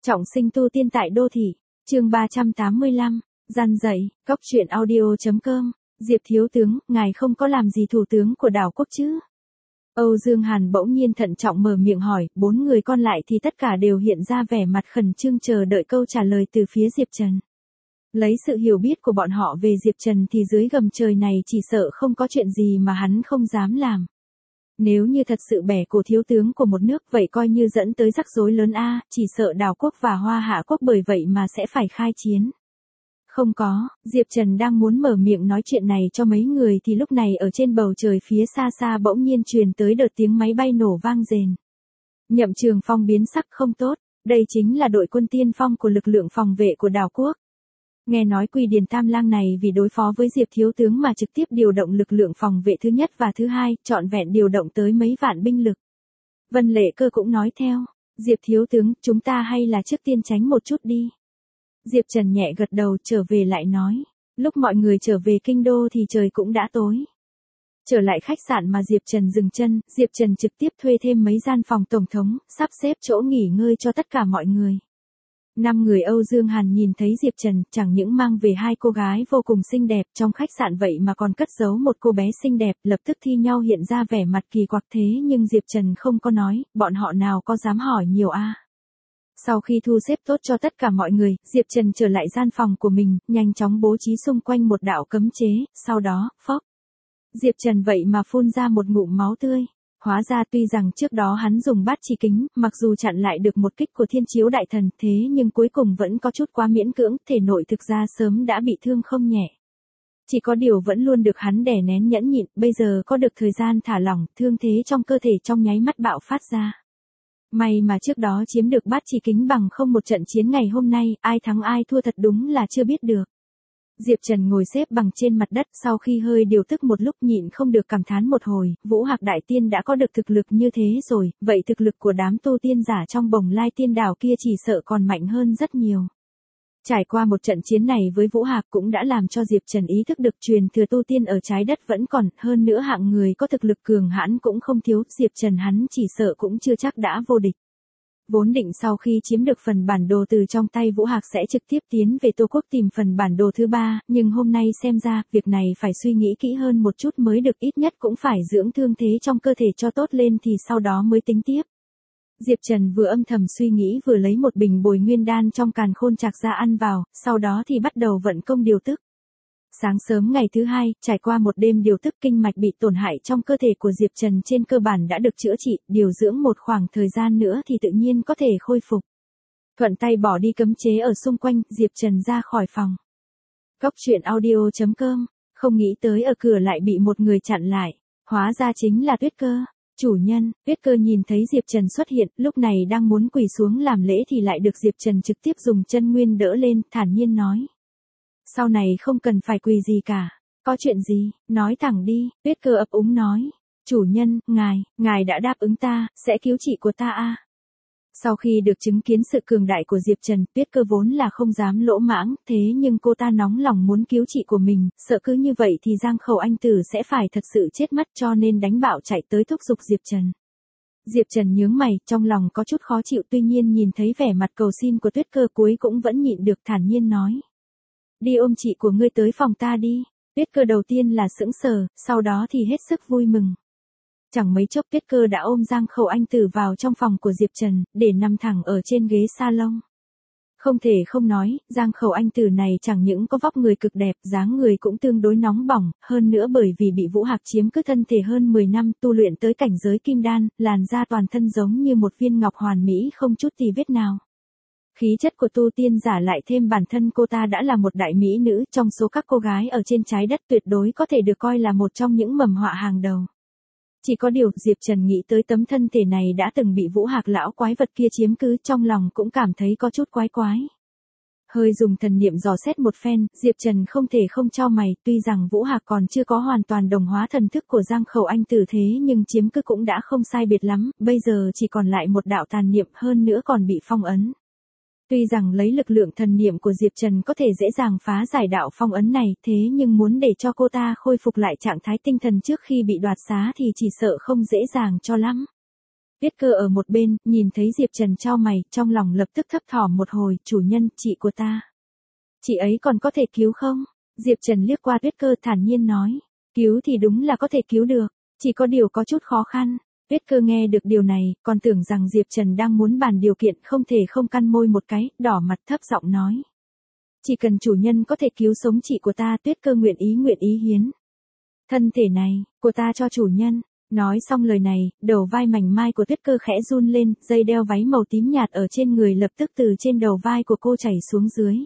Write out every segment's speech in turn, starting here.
Trọng sinh tu tiên tại đô thị, chương 385, gian dạy, cóc truyện audio.com, Diệp thiếu tướng, ngài không có làm gì thủ tướng của đảo quốc chứ? Âu Dương Hàn bỗng nhiên thận trọng mở miệng hỏi, 4 người còn lại thì tất cả đều hiện ra vẻ mặt khẩn trương chờ đợi câu trả lời từ phía Diệp Trần. Lấy sự hiểu biết của bọn họ về Diệp Trần thì dưới gầm trời này chỉ sợ không có chuyện gì mà hắn không dám làm. Nếu như thật sự bẻ cổ thiếu tướng của một nước vậy coi như dẫn tới rắc rối lớn a, chỉ sợ đảo quốc và Hoa Hạ quốc bởi vậy mà sẽ phải khai chiến. Không có, Diệp Trần đang muốn mở miệng nói chuyện này cho mấy người thì lúc này ở trên bầu trời phía xa xa bỗng nhiên truyền tới đợt tiếng máy bay nổ vang rền. Nhậm Trường Phong biến sắc không tốt, đây chính là đội quân tiên phong của lực lượng phòng vệ của đảo quốc. Nghe nói Quy Điền Tam Lang này vì đối phó với Diệp thiếu tướng mà trực tiếp điều động lực lượng phòng vệ thứ nhất và thứ hai, trọn vẹn điều động tới mấy vạn binh lực. Vân Lệ Cơ cũng nói theo, Diệp thiếu tướng, chúng ta hay là trước tiên tránh một chút đi. Diệp Trần nhẹ gật đầu trở về lại nói, lúc mọi người trở về kinh đô thì trời cũng đã tối. Trở lại khách sạn mà Diệp Trần dừng chân, Diệp Trần trực tiếp thuê thêm mấy gian phòng tổng thống, sắp xếp chỗ nghỉ ngơi cho tất cả mọi người. 5 người Âu Dương Hàn nhìn thấy Diệp Trần chẳng những mang về 2 cô gái vô cùng xinh đẹp trong khách sạn vậy mà còn cất giấu một cô bé xinh đẹp, lập tức thi nhau hiện ra vẻ mặt kỳ quặc thế nhưng Diệp Trần không có nói, bọn họ nào có dám hỏi nhiều a. Sau khi thu xếp tốt cho tất cả mọi người, Diệp Trần trở lại gian phòng của mình, nhanh chóng bố trí xung quanh một đạo cấm chế, sau đó, phốc. Diệp Trần vậy mà phun ra một ngụm máu tươi. Hóa ra tuy rằng trước đó hắn dùng bát chỉ kính, mặc dù chặn lại được một kích của Thiên Chiếu Đại Thần thế nhưng cuối cùng vẫn có chút quá miễn cưỡng, thể nội thực ra sớm đã bị thương không nhẹ. Chỉ có điều vẫn luôn được hắn đè nén nhẫn nhịn, bây giờ có được thời gian thả lỏng, thương thế trong cơ thể trong nháy mắt bạo phát ra. May mà trước đó chiếm được bát chỉ kính bằng không một trận chiến ngày hôm nay, ai thắng ai thua thật đúng là chưa biết được. Diệp Trần ngồi xếp bằng trên mặt đất sau khi hơi điều tức một lúc nhịn không được cảm thán một hồi, Vũ Hạc Đại Tiên đã có được thực lực như thế rồi, vậy thực lực của đám tu tiên giả trong Bồng Lai Tiên Đảo kia chỉ sợ còn mạnh hơn rất nhiều. Trải qua một trận chiến này với Vũ Hạc cũng đã làm cho Diệp Trần ý thức được truyền thừa tu tiên ở trái đất vẫn còn, hơn nữa hạng người có thực lực cường hãn cũng không thiếu, Diệp Trần hắn chỉ sợ cũng chưa chắc đã vô địch. Vốn định sau khi chiếm được phần bản đồ từ trong tay Vũ Hạc sẽ trực tiếp tiến về Tô Quốc tìm phần bản đồ thứ 3, nhưng hôm nay xem ra, việc này phải suy nghĩ kỹ hơn một chút mới được, ít nhất cũng phải dưỡng thương thế trong cơ thể cho tốt lên thì sau đó mới tính tiếp. Diệp Trần vừa âm thầm suy nghĩ vừa lấy một bình bồi nguyên đan trong càn khôn trạc ra ăn vào, sau đó thì bắt đầu vận công điều tức. Sáng sớm ngày thứ 2, trải qua một đêm điều tức kinh mạch bị tổn hại trong cơ thể của Diệp Trần trên cơ bản đã được chữa trị, điều dưỡng một khoảng thời gian nữa thì tự nhiên có thể khôi phục. Thuận tay bỏ đi cấm chế ở xung quanh, Diệp Trần ra khỏi phòng. Cóc truyện audio.com, không nghĩ tới ở cửa lại bị một người chặn lại, hóa ra chính là Tuyết Cơ. Chủ nhân, Tuyết Cơ nhìn thấy Diệp Trần xuất hiện, lúc này đang muốn quỳ xuống làm lễ thì lại được Diệp Trần trực tiếp dùng chân nguyên đỡ lên, thản nhiên nói. Sau này không cần phải quỳ gì cả. Có chuyện gì, nói thẳng đi, Tuyết Cơ ấp úng nói. Chủ nhân, ngài đã đáp ứng ta, sẽ cứu chị của ta a. Sau khi được chứng kiến sự cường đại của Diệp Trần, Tuyết Cơ vốn là không dám lỗ mãng, thế nhưng cô ta nóng lòng muốn cứu chị của mình, sợ cứ như vậy thì Giang Khẩu Anh Tử sẽ phải thật sự chết mất cho nên đánh bạo chạy tới thúc giục Diệp Trần. Diệp Trần nhướng mày, trong lòng có chút khó chịu tuy nhiên nhìn thấy vẻ mặt cầu xin của Tuyết Cơ cuối cũng vẫn nhịn được thản nhiên nói. Đi ôm chị của ngươi tới phòng ta đi. Tuyết Cơ đầu tiên là sững sờ, sau đó thì hết sức vui mừng. Chẳng mấy chốc Tuyết Cơ đã ôm Giang Khẩu Anh Tử vào trong phòng của Diệp Trần, để nằm thẳng ở trên ghế salon. Không thể không nói, Giang Khẩu Anh Tử này chẳng những có vóc người cực đẹp, dáng người cũng tương đối nóng bỏng, hơn nữa bởi vì bị Vũ Hạc chiếm cứ thân thể hơn 10 năm, tu luyện tới cảnh giới kim đan, làn da toàn thân giống như một viên ngọc hoàn mỹ không chút tì vết nào. Khí chất của tu tiên giả lại thêm bản thân cô ta đã là một đại mỹ nữ, trong số các cô gái ở trên trái đất tuyệt đối có thể được coi là một trong những mầm họa hàng đầu. Chỉ có điều, Diệp Trần nghĩ tới tấm thân thể này đã từng bị Vũ Hạc lão quái vật kia chiếm cứ, trong lòng cũng cảm thấy có chút quái quái. Hơi dùng thần niệm dò xét một phen, Diệp Trần không thể không chau mày, tuy rằng Vũ Hạc còn chưa có hoàn toàn đồng hóa thần thức của Giang Khẩu Anh Tử thế nhưng chiếm cứ cũng đã không sai biệt lắm, bây giờ chỉ còn lại một đạo tàn niệm hơn nữa còn bị phong ấn. Tuy rằng lấy lực lượng thần niệm của Diệp Trần có thể dễ dàng phá giải đạo phong ấn này, thế nhưng muốn để cho cô ta khôi phục lại trạng thái tinh thần trước khi bị đoạt xá thì chỉ sợ không dễ dàng cho lắm. Tuyết Cơ ở một bên, nhìn thấy Diệp Trần chau mày, trong lòng lập tức thấp thỏm một hồi, chủ nhân, chị của ta. Chị ấy còn có thể cứu không? Diệp Trần liếc qua Tuyết Cơ thản nhiên nói. Cứu thì đúng là có thể cứu được, chỉ có điều có chút khó khăn. Tuyết Cơ nghe được điều này, còn tưởng rằng Diệp Trần đang muốn bàn điều kiện, không thể không căn môi một cái, đỏ mặt thấp giọng nói. Chỉ cần chủ nhân có thể cứu sống chị của ta, Tuyết Cơ nguyện ý hiến. Thân thể này, của ta cho chủ nhân. Nói xong lời này, đầu vai mảnh mai của Tuyết Cơ khẽ run lên, dây đeo váy màu tím nhạt ở trên người lập tức từ trên đầu vai của cô chảy xuống dưới.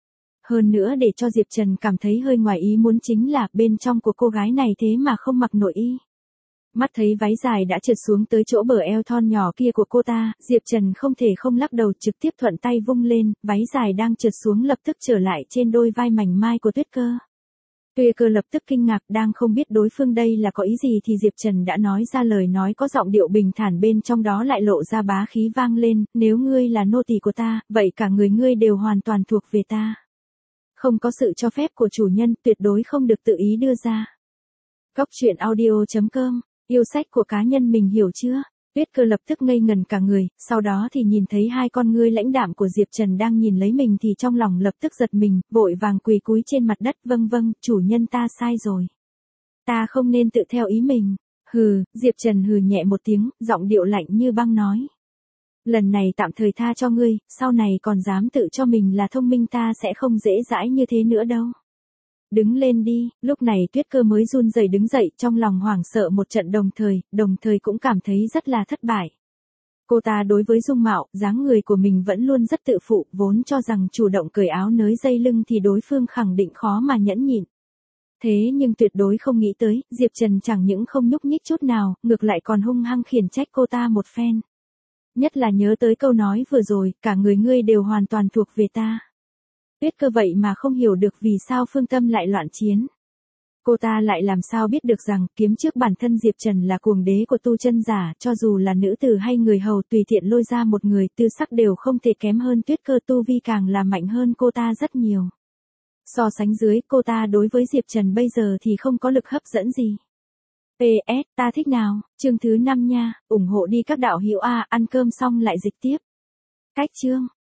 Hơn nữa để cho Diệp Trần cảm thấy hơi ngoài ý muốn chính là bên trong của cô gái này thế mà không mặc nội y. Mắt thấy váy dài đã trượt xuống tới chỗ bờ eo thon nhỏ kia của cô ta, Diệp Trần không thể không lắc đầu, trực tiếp thuận tay vung lên, váy dài đang trượt xuống lập tức trở lại trên đôi vai mảnh mai của Tuyết Cơ. Tuyết Cơ lập tức kinh ngạc, đang không biết đối phương đây là có ý gì thì Diệp Trần đã nói ra lời nói có giọng điệu bình thản, bên trong đó lại lộ ra bá khí vang lên, nếu ngươi là nô tỳ của ta, vậy cả người ngươi đều hoàn toàn thuộc về ta. Không có sự cho phép của chủ nhân, tuyệt đối không được tự ý đưa ra. Góc truyện audio.com, yêu sách của cá nhân mình hiểu chưa? Tuyết Cơ lập tức ngây ngần cả người, sau đó thì nhìn thấy hai con ngươi lãnh đạm của Diệp Trần đang nhìn lấy mình thì trong lòng lập tức giật mình, vội vàng quỳ cúi trên mặt đất, vâng, chủ nhân ta sai rồi. Ta không nên tự theo ý mình. Hừ, Diệp Trần hừ nhẹ một tiếng, giọng điệu lạnh như băng nói. Lần này tạm thời tha cho ngươi, sau này còn dám tự cho mình là thông minh ta sẽ không dễ dãi như thế nữa đâu. Đứng lên đi, lúc này Tuyết Cơ mới run rẩy đứng dậy, trong lòng hoảng sợ một trận, đồng thời cũng cảm thấy rất là thất bại. Cô ta đối với dung mạo, dáng người của mình vẫn luôn rất tự phụ, vốn cho rằng chủ động cởi áo nới dây lưng thì đối phương khẳng định khó mà nhẫn nhịn. Thế nhưng tuyệt đối không nghĩ tới, Diệp Trần chẳng những không nhúc nhích chút nào, ngược lại còn hung hăng khiển trách cô ta một phen. Nhất là nhớ tới câu nói vừa rồi, cả người ngươi đều hoàn toàn thuộc về ta. Tuyết Cơ vậy mà không hiểu được vì sao Phương Tâm lại loạn chiến. Cô ta lại làm sao biết được rằng, kiếm trước bản thân Diệp Trần là cuồng đế của tu chân giả, cho dù là nữ tử hay người hầu tùy tiện lôi ra một người, tư sắc đều không thể kém hơn Tuyết Cơ, tu vi càng là mạnh hơn cô ta rất nhiều. So sánh dưới, cô ta đối với Diệp Trần bây giờ thì không có lực hấp dẫn gì. PS, ta thích nào, chương thứ 5 nha, ủng hộ đi các đạo hữu A, ăn cơm xong lại dịch tiếp. Cách chương.